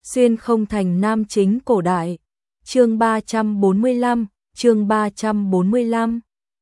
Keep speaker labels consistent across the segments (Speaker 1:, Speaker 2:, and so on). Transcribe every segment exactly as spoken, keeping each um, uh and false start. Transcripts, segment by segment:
Speaker 1: Xuyên không thành nam chính cổ đại. Chương ba trăm bốn mươi lăm, chương ba trăm bốn mươi lăm.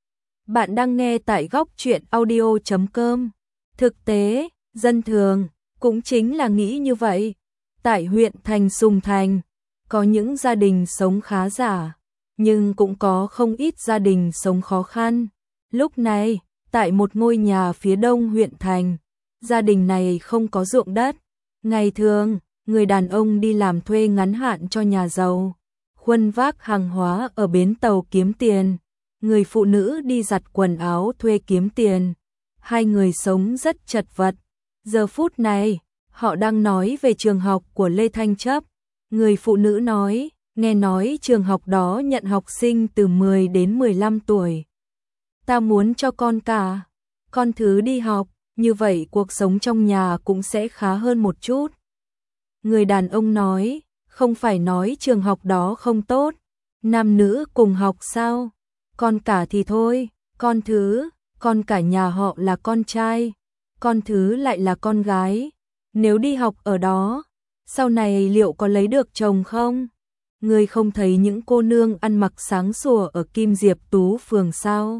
Speaker 1: Bạn đang nghe tại góc truyện audio chấm com. Thực tế, dân thường cũng chính là nghĩ như vậy. Tại huyện thành Sùng Thành, có những gia đình sống khá giả, nhưng cũng có không ít gia đình sống khó khăn. Lúc này, tại một ngôi nhà phía đông huyện thành, gia đình này không có ruộng đất. Ngày thường, người đàn ông đi làm thuê ngắn hạn cho nhà giàu, khuân vác hàng hóa ở bến tàu kiếm tiền. Người phụ nữ đi giặt quần áo thuê kiếm tiền. Hai người sống rất chật vật. Giờ phút này, họ đang nói về trường học của Lê Thanh Chấp. Người phụ nữ nói, nghe nói trường học đó nhận học sinh từ mười đến mười lăm tuổi. Ta muốn cho con cả, con thứ đi học, như vậy cuộc sống trong nhà cũng sẽ khá hơn một chút. Người đàn ông nói, không phải nói trường học đó không tốt, nam nữ cùng học sao, con cả thì thôi, con thứ, con cả nhà họ là con trai, con thứ lại là con gái, nếu đi học ở đó, sau này liệu có lấy được chồng không? Người không thấy những cô nương ăn mặc sáng sủa ở Kim Diệp Tú phường sao?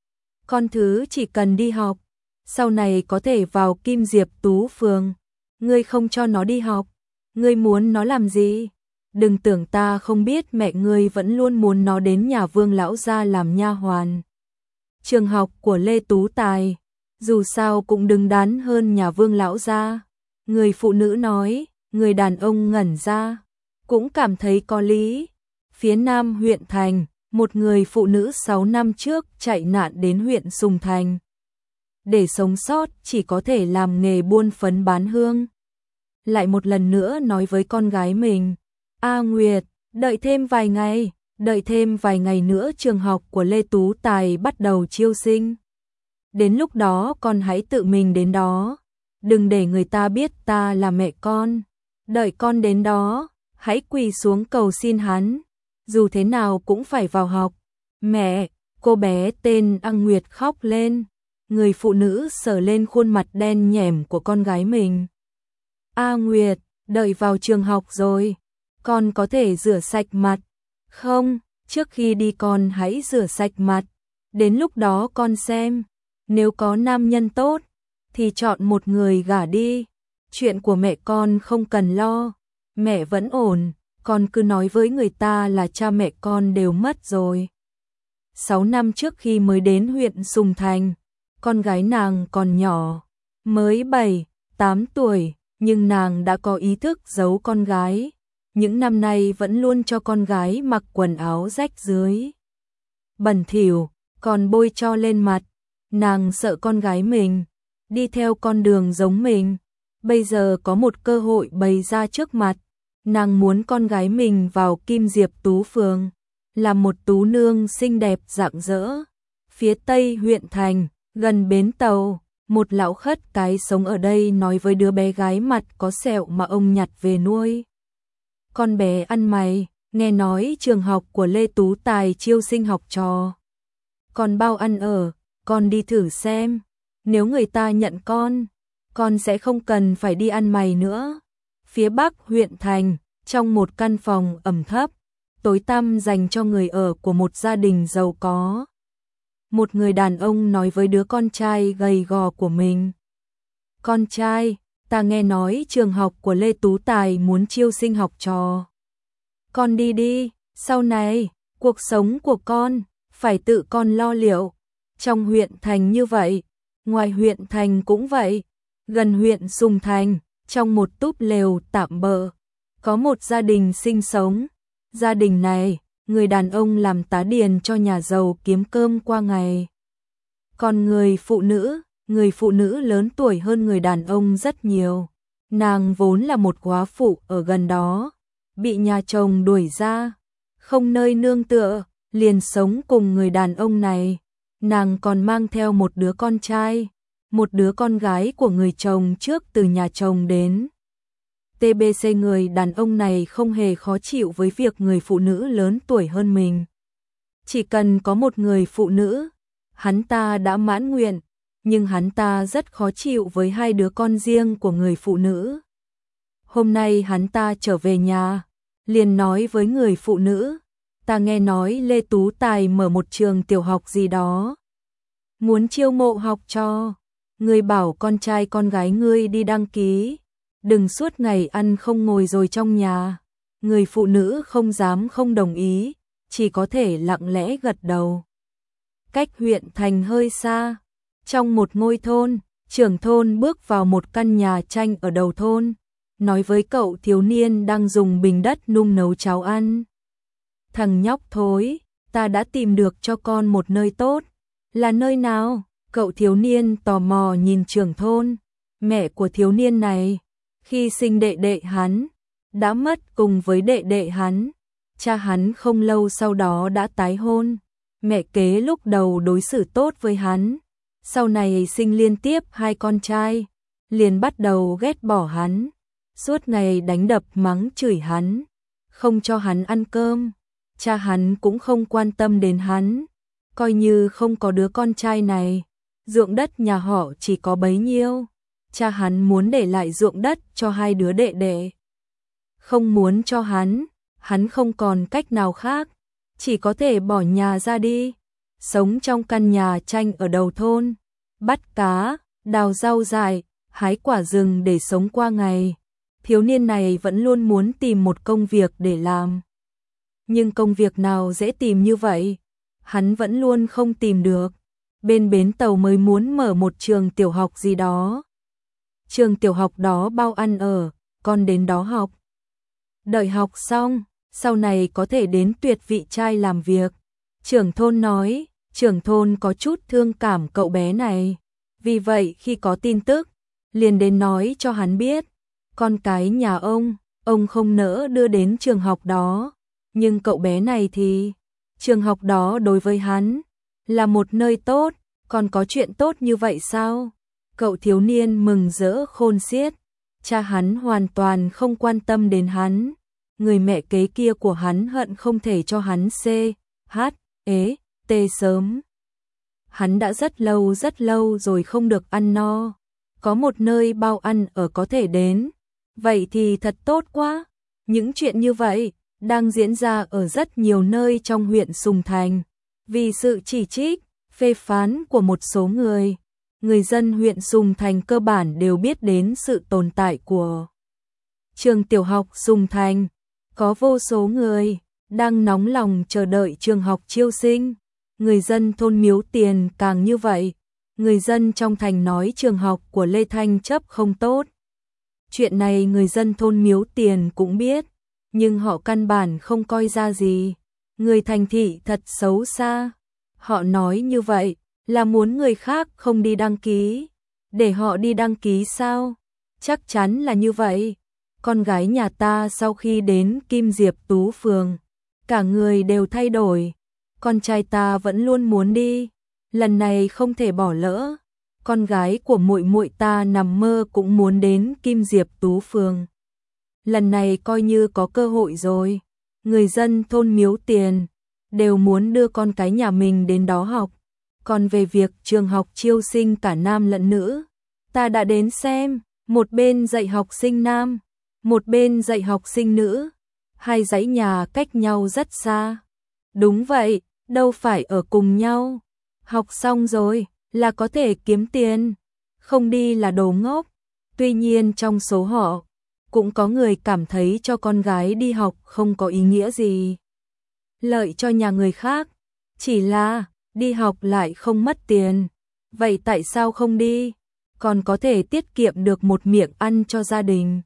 Speaker 1: Con thứ chỉ cần đi học, sau này có thể vào Kim Diệp Tú phường. Ngươi không cho nó đi học, ngươi muốn nó làm gì? Đừng tưởng ta không biết mẹ ngươi vẫn luôn muốn nó đến nhà Vương lão gia làm nha hoàn. Trường học của Lê Tú Tài, dù sao cũng đứng đắn hơn nhà Vương lão gia. Người phụ nữ nói, người đàn ông ngẩn ra, cũng cảm thấy có lý. Phía nam huyện thành, một người phụ nữ sáu năm trước chạy nạn đến huyện Sùng Thành. Để sống sót chỉ có thể làm nghề buôn phấn bán hương. Lại một lần nữa nói với con gái mình, A Nguyệt, đợi thêm vài ngày, đợi thêm vài ngày nữa trường học của Lê Tú Tài bắt đầu chiêu sinh. Đến lúc đó con hãy tự mình đến đó, đừng để người ta biết ta là mẹ con. Đợi con đến đó, hãy quỳ xuống cầu xin hắn, dù thế nào cũng phải vào học. Mẹ, cô bé tên A Nguyệt khóc lên. Người phụ nữ sờ lên khuôn mặt đen nhẻm của con gái mình. A Nguyệt, đợi vào trường học rồi, con có thể rửa sạch mặt. Không, trước khi đi con hãy rửa sạch mặt. Đến lúc đó con xem, nếu có nam nhân tốt, thì chọn một người gả đi. Chuyện của mẹ con không cần lo, mẹ vẫn ổn, con cứ nói với người ta là cha mẹ con đều mất rồi. Sáu năm trước khi mới đến huyện Sùng Thành, con gái nàng còn nhỏ, mới bảy, tám tuổi, nhưng nàng đã có ý thức giấu con gái. Những năm nay vẫn luôn cho con gái mặc quần áo rách rưới, bẩn thỉu, còn bôi cho lên mặt. Nàng sợ con gái mình đi theo con đường giống mình. Bây giờ có một cơ hội bày ra trước mặt, nàng muốn con gái mình vào Kim Diệp Tú phường, làm một tú nương xinh đẹp rạng rỡ. Phía tây huyện thành, gần bến tàu, một lão khất cái sống ở đây nói với đứa bé gái mặt có sẹo mà ông nhặt về nuôi. Con bé ăn mày, nghe nói trường học của Lê Tú Tài chiêu sinh học trò, còn bao ăn ở, con đi thử xem, nếu người ta nhận con, con sẽ không cần phải đi ăn mày nữa. Phía bắc huyện thành, trong một căn phòng ẩm thấp, tối tăm dành cho người ở của một gia đình giàu có, một người đàn ông nói với đứa con trai gầy gò của mình. Con trai, ta nghe nói trường học của Lê Tú Tài muốn chiêu sinh học trò. Con đi đi, sau này, cuộc sống của con, phải tự con lo liệu. Trong huyện thành như vậy, ngoài huyện thành cũng vậy. Gần huyện Sùng Thành, trong một túp lều tạm bợ, có một gia đình sinh sống. Gia đình này, người đàn ông làm tá điền cho nhà giàu kiếm cơm qua ngày. Còn người phụ nữ, người phụ nữ lớn tuổi hơn người đàn ông rất nhiều. Nàng vốn là một góa phụ ở gần đó, bị nhà chồng đuổi ra, không nơi nương tựa, liền sống cùng người đàn ông này. Nàng còn mang theo một đứa con trai, một đứa con gái của người chồng trước từ nhà chồng đến. tê bê xê người đàn ông này không hề khó chịu với việc người phụ nữ lớn tuổi hơn mình. Chỉ cần có một người phụ nữ, hắn ta đã mãn nguyện, nhưng hắn ta rất khó chịu với hai đứa con riêng của người phụ nữ. Hôm nay hắn ta trở về nhà, liền nói với người phụ nữ, ta nghe nói Lê Tú Tài mở một trường tiểu học gì đó, muốn chiêu mộ học trò, người bảo con trai con gái ngươi đi đăng ký, đừng suốt ngày ăn không ngồi rồi trong nhà. Người phụ nữ không dám không đồng ý, chỉ có thể lặng lẽ gật đầu. Cách huyện thành hơi xa, trong một ngôi thôn, trưởng thôn bước vào một căn nhà tranh ở đầu thôn, nói với cậu thiếu niên đang dùng bình đất nung nấu cháo ăn. Thằng nhóc thối, ta đã tìm được cho con một nơi tốt. Là nơi nào? Cậu thiếu niên tò mò nhìn trưởng thôn. Mẹ của thiếu niên này, khi sinh đệ đệ hắn, đã mất cùng với đệ đệ hắn. Cha hắn không lâu sau đó đã tái hôn. Mẹ kế lúc đầu đối xử tốt với hắn, sau này sinh liên tiếp hai con trai, liền bắt đầu ghét bỏ hắn, suốt ngày đánh đập mắng chửi hắn, không cho hắn ăn cơm. Cha hắn cũng không quan tâm đến hắn, coi như không có đứa con trai này, ruộng đất nhà họ chỉ có bấy nhiêu. Cha hắn muốn để lại ruộng đất cho hai đứa đệ đệ, không muốn cho hắn, hắn không còn cách nào khác, chỉ có thể bỏ nhà ra đi, sống trong căn nhà tranh ở đầu thôn, bắt cá, đào rau dại, hái quả rừng để sống qua ngày. Thiếu niên này vẫn luôn muốn tìm một công việc để làm, nhưng công việc nào dễ tìm như vậy, hắn vẫn luôn không tìm được. Bên bến tàu mới muốn mở một trường tiểu học gì đó. Trường tiểu học đó bao ăn ở, con đến đó học. Đợi học xong, sau này có thể đến tuyệt vị trai làm việc. Trưởng thôn nói, trưởng thôn có chút thương cảm cậu bé này. Vì vậy khi có tin tức, liền đến nói cho hắn biết. Con cái nhà ông, ông không nỡ đưa đến trường học đó. Nhưng cậu bé này thì, trường học đó đối với hắn, là một nơi tốt, còn có chuyện tốt như vậy sao? Cậu thiếu niên mừng rỡ khôn xiết, cha hắn hoàn toàn không quan tâm đến hắn, người mẹ kế kia của hắn hận không thể cho hắn C, H, ế, T sớm. Hắn đã rất lâu rất lâu rồi không được ăn no, có một nơi bao ăn ở có thể đến, vậy thì thật tốt quá. Những chuyện như vậy đang diễn ra ở rất nhiều nơi trong huyện Sùng Thành, vì sự chỉ trích, phê phán của một số người. Người dân huyện Sùng Thành cơ bản đều biết đến sự tồn tại của trường tiểu học Sùng Thành. Có vô số người đang nóng lòng chờ đợi trường học chiêu sinh. Người dân thôn Miếu Tiền càng như vậy. Người dân trong thành nói trường học của Lê Thanh Chấp không tốt. Chuyện này người dân thôn Miếu Tiền cũng biết, nhưng họ căn bản không coi ra gì. Người thành thị thật xấu xa. Họ nói như vậy là muốn người khác không đi đăng ký, để họ đi đăng ký sao? Chắc chắn là như vậy. Con gái nhà ta sau khi đến Kim Diệp Tú Phường, cả người đều thay đổi. Con trai ta vẫn luôn muốn đi, lần này không thể bỏ lỡ. Con gái của muội muội ta nằm mơ cũng muốn đến Kim Diệp Tú Phường, lần này coi như có cơ hội rồi. Người dân thôn Miếu Tiền đều muốn đưa con cái nhà mình đến đó học. Còn về việc trường học chiêu sinh cả nam lẫn nữ, ta đã đến xem, một bên dạy học sinh nam, một bên dạy học sinh nữ, hai dãy nhà cách nhau rất xa. Đúng vậy, đâu phải ở cùng nhau. Học xong rồi là có thể kiếm tiền, không đi là đồ ngốc. Tuy nhiên trong số họ, cũng có người cảm thấy cho con gái đi học không có ý nghĩa gì. Lợi cho nhà người khác, chỉ là đi học lại không mất tiền. Vậy tại sao không đi? Còn có thể tiết kiệm được một miệng ăn cho gia đình.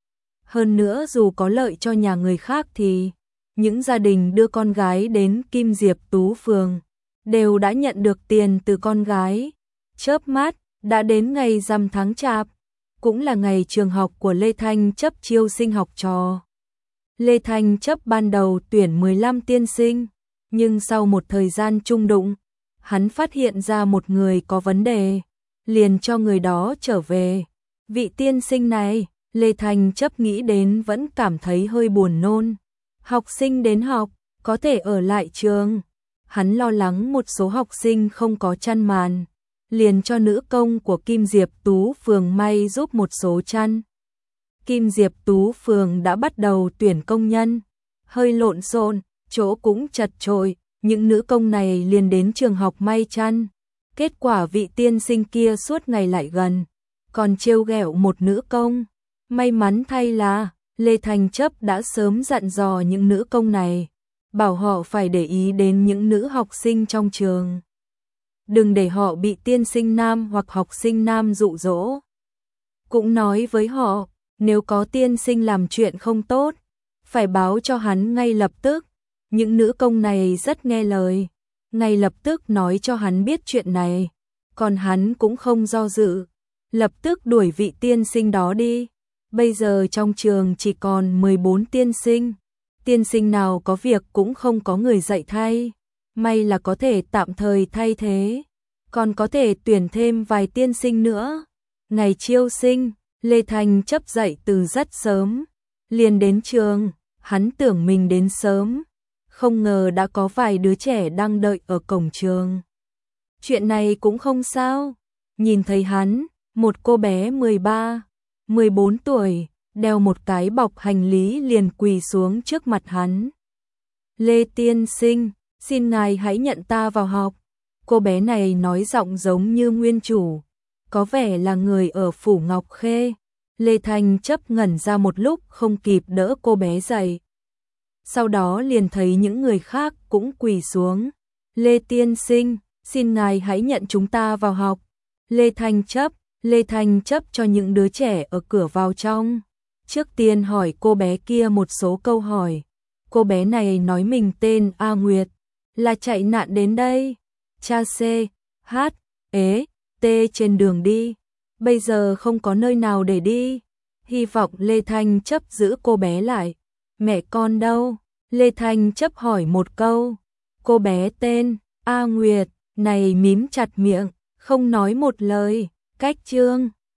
Speaker 1: Hơn nữa dù có lợi cho nhà người khác thì những gia đình đưa con gái đến Kim Diệp Tú Phường đều đã nhận được tiền từ con gái. Chớp mắt, đã đến ngày rằm tháng Chạp, cũng là ngày trường học của Lê Thanh Chấp chiêu sinh học trò. Lê Thanh Chấp ban đầu tuyển mười lăm tiên sinh, nhưng sau một thời gian chung đụng, hắn phát hiện ra một người có vấn đề, liền cho người đó trở về. Vị tiên sinh này, Lê Thanh Chấp nghĩ đến vẫn cảm thấy hơi buồn nôn. Học sinh đến học, có thể ở lại trường. Hắn lo lắng một số học sinh không có chăn màn, liền cho nữ công của Kim Diệp Tú Phường may giúp một số chăn. Kim Diệp Tú phường đã bắt đầu tuyển công nhân, hơi lộn xộn, chỗ cũng chật chội, những nữ công này liền đến trường học may chăn. Kết quả vị tiên sinh kia suốt ngày lại gần, còn trêu ghẹo một nữ công. May mắn thay là Lê Thành Chấp đã sớm dặn dò những nữ công này, bảo họ phải để ý đến những nữ học sinh trong trường. Đừng để họ bị tiên sinh nam hoặc học sinh nam dụ dỗ. Cũng nói với họ, nếu có tiên sinh làm chuyện không tốt, phải báo cho hắn ngay lập tức. Những nữ công này rất nghe lời, ngay lập tức nói cho hắn biết chuyện này, còn hắn cũng không do dự, lập tức đuổi vị tiên sinh đó đi. Bây giờ trong trường chỉ còn mười bốn tiên sinh, tiên sinh nào có việc cũng không có người dạy thay, may là có thể tạm thời thay thế, còn có thể tuyển thêm vài tiên sinh nữa. Ngày chiêu sinh, Lê Thành Chấp dậy từ rất sớm, liền đến trường, hắn tưởng mình đến sớm, không ngờ đã có vài đứa trẻ đang đợi ở cổng trường. Chuyện này cũng không sao, nhìn thấy hắn, một cô bé mười ba, mười bốn tuổi, đeo một cái bọc hành lý liền quỳ xuống trước mặt hắn. Lê tiên sinh, xin ngài hãy nhận ta vào học. Cô bé này nói giọng giống như nguyên chủ, có vẻ là người ở Phủ Ngọc Khê. Lê Thành Chấp ngẩn ra một lúc không kịp đỡ cô bé dậy. Sau đó liền thấy những người khác cũng quỳ xuống. Lê tiên sinh, xin ngài hãy nhận chúng ta vào học. Lê Thành Chấp, Lê Thành Chấp cho những đứa trẻ ở cửa vào trong. Trước tiên hỏi cô bé kia một số câu hỏi. Cô bé này nói mình tên A Nguyệt, là chạy nạn đến đây. Cha C, H, ế, T trên đường đi. Bây giờ không có nơi nào để đi. Hy vọng Lê Thành Chấp giữ cô bé lại. Mẹ con đâu? Lê Thành Chấp hỏi một câu. Cô bé tên A Nguyệt này mím chặt miệng, không nói một lời. Cách chương